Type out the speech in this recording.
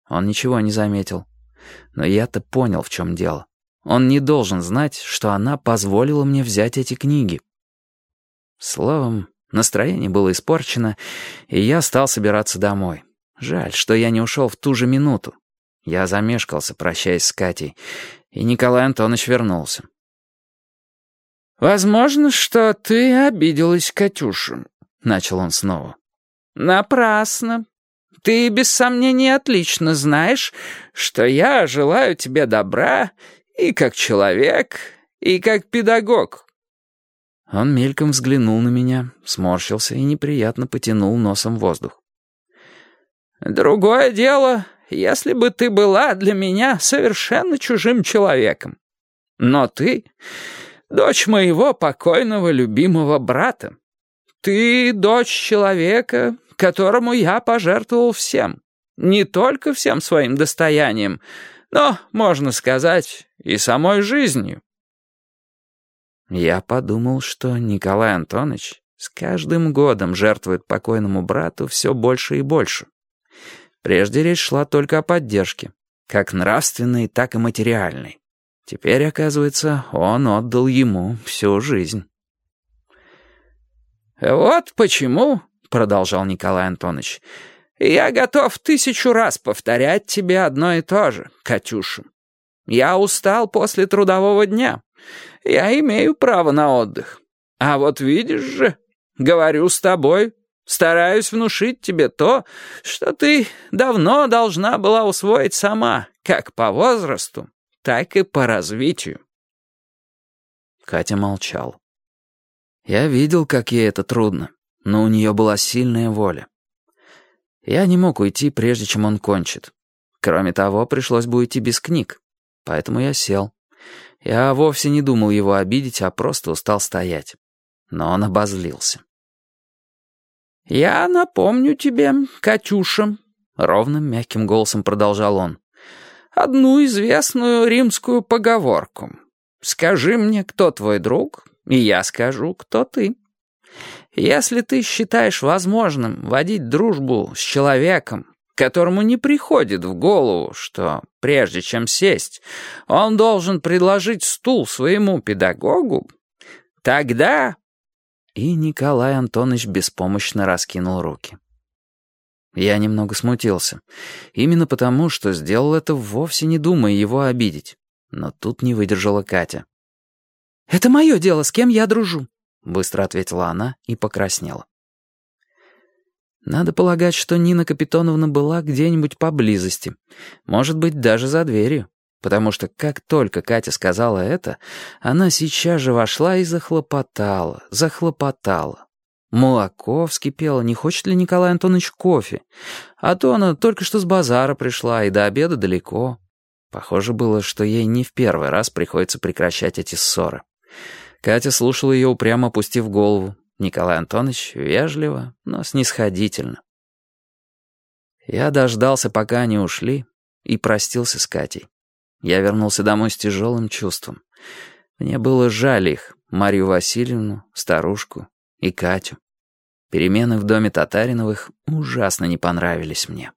Он ничего не заметил. Но я-то понял, в чем дело. Он не должен знать, что она позволила мне взять эти книги. Словом, настроение было испорчено, и я стал собираться домой. Жаль, что я не ушел в ту же минуту. Я замешкался, прощаясь с Катей, и Николай Антонович вернулся. «Возможно, что ты обиделась, Катюша», — начал он снова. «Напрасно. Ты, без сомнения, отлично знаешь, что я желаю тебе добра и как человек, и как педагог». Он мельком взглянул на меня, сморщился и неприятно потянул носом воздух. «Другое дело, если бы ты была для меня совершенно чужим человеком. Но ты — дочь моего покойного любимого брата. Ты — дочь человека, которому я пожертвовал всем. Не только всем своим достоянием, но, можно сказать, и самой жизнью». Я подумал, что Николай Антонович с каждым годом жертвует покойному брату все больше и больше. Прежде речь шла только о поддержке, как нравственной, так и материальной. Теперь, оказывается, он отдал ему всю жизнь. «Вот почему, — продолжал Николай Антонович, — я готов 1000 раз повторять тебе одно и то же, Катюша. Я устал после трудового дня. Я имею право на отдых. А вот видишь же, говорю с тобой, стараюсь внушить тебе то, что ты давно должна была усвоить сама, как по возрасту, так и по развитию». Катя молчала. Я видел, как ей это трудно, но у нее была сильная воля. Я не мог уйти, прежде чем он кончит. Кроме того, пришлось бы уйти без книг, поэтому я сел. Я вовсе не думал его обидеть, а просто устал стоять. Но он обозлился. «Я напомню тебе, Катюша», — ровным мягким голосом продолжал он, «одну известную римскую поговорку. Скажи мне, кто твой друг, и я скажу, кто ты. Если ты считаешь возможным водить дружбу с человеком, которому не приходит в голову, что, прежде чем сесть, он должен предложить стул своему педагогу, тогда...» И Николай Антонович беспомощно раскинул руки. Я немного смутился. Именно потому, что сделал это, вовсе не думая его обидеть. Но тут не выдержала Катя. «Это мое дело, с кем я дружу», — быстро ответила она и покраснела. Надо полагать, что Нина Капитоновна была где-нибудь поблизости, может быть, даже за дверью, потому что как только Катя сказала это, она сейчас же вошла и захлопотала. Молоко вскипело, не хочет ли Николай Антонович кофе, а то она только что с базара пришла и до обеда далеко. Похоже было, что ей не в первый раз приходится прекращать эти ссоры. Катя слушала ее, упрямо опустив голову. Николай Антонович вежливо, но снисходительно. Я дождался, пока они ушли, и простился с Катей. Я вернулся домой с тяжелым чувством. Мне было жаль их, Марью Васильевну, старушку и Катю. Перемены в доме Татариновых ужасно не понравились мне.